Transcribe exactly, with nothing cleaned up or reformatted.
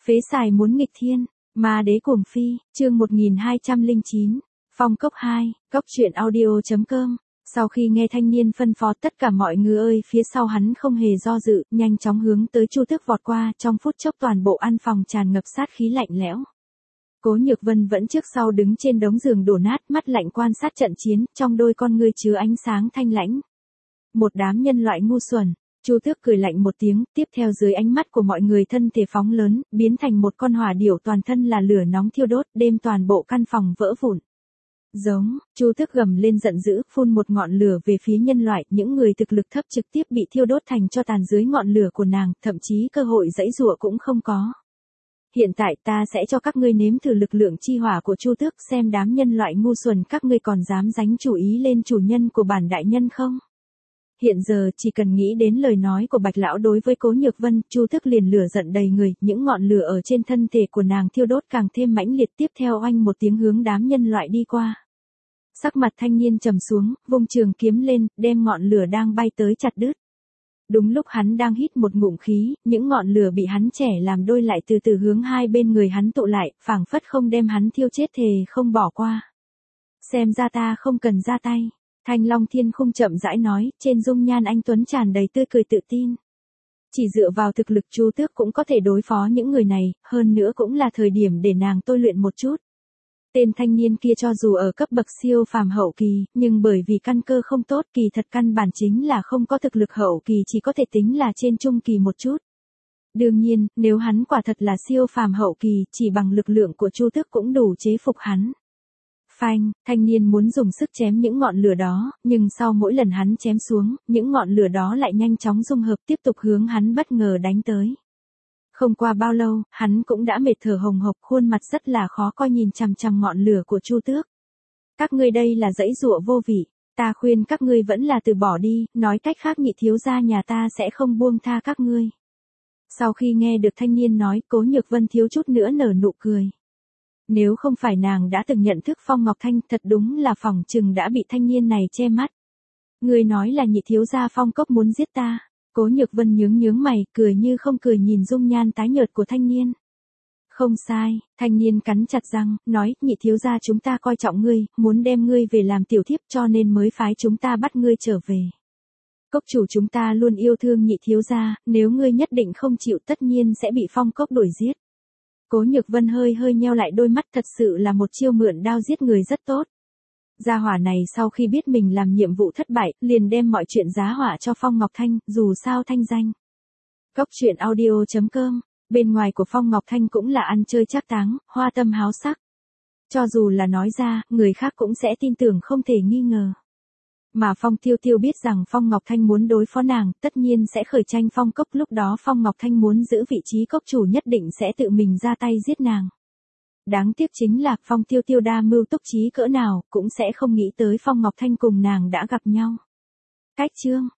Phế xài muốn nghịch thiên, ma đế cuồng phi, chương một nghìn hai trăm lẻ chín, Phong Cốc hai, cốc truyện audio chấm com. Sau khi nghe thanh niên phân phó tất cả mọi người ơi, phía sau hắn không hề do dự, nhanh chóng hướng tới Chu Tước vọt qua, trong phút chốc toàn bộ căn phòng tràn ngập sát khí lạnh lẽo. Cố Nhược Vân vẫn trước sau đứng trên đống giường đổ nát, mắt lạnh quan sát trận chiến, trong đôi con ngươi chứa ánh sáng thanh lãnh. Một đám nhân loại ngu xuẩn. Chu Tước cười lạnh một tiếng, tiếp theo dưới ánh mắt của mọi người thân thể phóng lớn, biến thành một con hỏa điểu toàn thân là lửa nóng thiêu đốt, đêm toàn bộ căn phòng vỡ vụn. Giống, Chu Tước gầm lên giận dữ, phun một ngọn lửa về phía nhân loại, những người thực lực thấp trực tiếp bị thiêu đốt thành tro tàn dưới ngọn lửa của nàng, thậm chí cơ hội giãy giụa cũng không có. Hiện tại ta sẽ cho các ngươi nếm thử lực lượng chi hỏa của Chu Tước, xem đám nhân loại ngu xuẩn các ngươi còn dám đánh chủ ý lên chủ nhân của bản đại nhân không? Hiện giờ chỉ cần nghĩ đến lời nói của Bạch lão đối với Cố Nhược Vân, Chu Tước liền lửa giận đầy người, những ngọn lửa ở trên thân thể của nàng thiêu đốt càng thêm mãnh liệt, tiếp theo oanh một tiếng hướng đám nhân loại đi qua. Sắc mặt thanh niên trầm xuống, vung trường kiếm lên, đem ngọn lửa đang bay tới chặt đứt. Đúng lúc hắn đang hít một ngụm khí, những ngọn lửa bị hắn chẻ làm đôi lại từ từ hướng hai bên người hắn tụ lại, phảng phất không đem hắn thiêu chết thề không bỏ qua. Xem ra ta không cần ra tay. Thanh Long Thiên Khung chậm rãi nói, trên dung nhan anh tuấn tràn đầy tươi cười tự tin. Chỉ dựa vào thực lực Chu Tước cũng có thể đối phó những người này, hơn nữa cũng là thời điểm để nàng tôi luyện một chút. Tên thanh niên kia cho dù ở cấp bậc siêu phàm hậu kỳ, nhưng bởi vì căn cơ không tốt, kỳ thật căn bản chính là không có thực lực hậu kỳ, chỉ có thể tính là trên trung kỳ một chút. Đương nhiên, nếu hắn quả thật là siêu phàm hậu kỳ, chỉ bằng lực lượng của Chu Tước cũng đủ chế phục hắn. Phanh, thanh niên muốn dùng sức chém những ngọn lửa đó, nhưng sau mỗi lần hắn chém xuống, những ngọn lửa đó lại nhanh chóng dung hợp tiếp tục hướng hắn bất ngờ đánh tới. Không qua bao lâu, hắn cũng đã mệt thở hồng hộc, khuôn mặt rất là khó coi nhìn chằm chằm ngọn lửa của Chu Tước. Các ngươi đây là giãy giụa vô vị, ta khuyên các ngươi vẫn là từ bỏ đi, nói cách khác Nhị thiếu gia nhà ta sẽ không buông tha các ngươi. Sau khi nghe được thanh niên nói, Cố Nhược Vân thiếu chút nữa nở nụ cười. Nếu không phải nàng đã từng nhận thức Phong Ngọc Thanh, thật đúng là phỏng chừng đã bị thanh niên này che mắt. Người nói là Nhị thiếu gia Phong Cốc muốn giết ta. Cố Nhược Vân nhướng nhướng mày, cười như không cười nhìn dung nhan tái nhợt của thanh niên. Không sai, thanh niên cắn chặt răng, nói, Nhị thiếu gia chúng ta coi trọng ngươi, muốn đem ngươi về làm tiểu thiếp cho nên mới phái chúng ta bắt ngươi trở về. Cốc chủ chúng ta luôn yêu thương Nhị thiếu gia, nếu ngươi nhất định không chịu tất nhiên sẽ bị Phong Cốc đuổi giết. Cố Nhược Vân hơi hơi nheo lại đôi mắt, thật sự là một chiêu mượn đao giết người rất tốt. Gia hỏa này sau khi biết mình làm nhiệm vụ thất bại, liền đem mọi chuyện giá họa cho Phong Ngọc Thanh, dù sao thanh danh. Cốc truyện audio chấm com, bên ngoài của Phong Ngọc Thanh cũng là ăn chơi trác táng, hoa tâm háo sắc. Cho dù là nói ra, người khác cũng sẽ tin tưởng không thể nghi ngờ. Mà Phong Tiêu Tiêu biết rằng Phong Ngọc Thanh muốn đối phó nàng, tất nhiên sẽ khởi tranh Phong Cốc, lúc đó Phong Ngọc Thanh muốn giữ vị trí cốc chủ nhất định sẽ tự mình ra tay giết nàng. Đáng tiếc chính là Phong Tiêu Tiêu đa mưu túc trí cỡ nào, cũng sẽ không nghĩ tới Phong Ngọc Thanh cùng nàng đã gặp nhau. Cách chương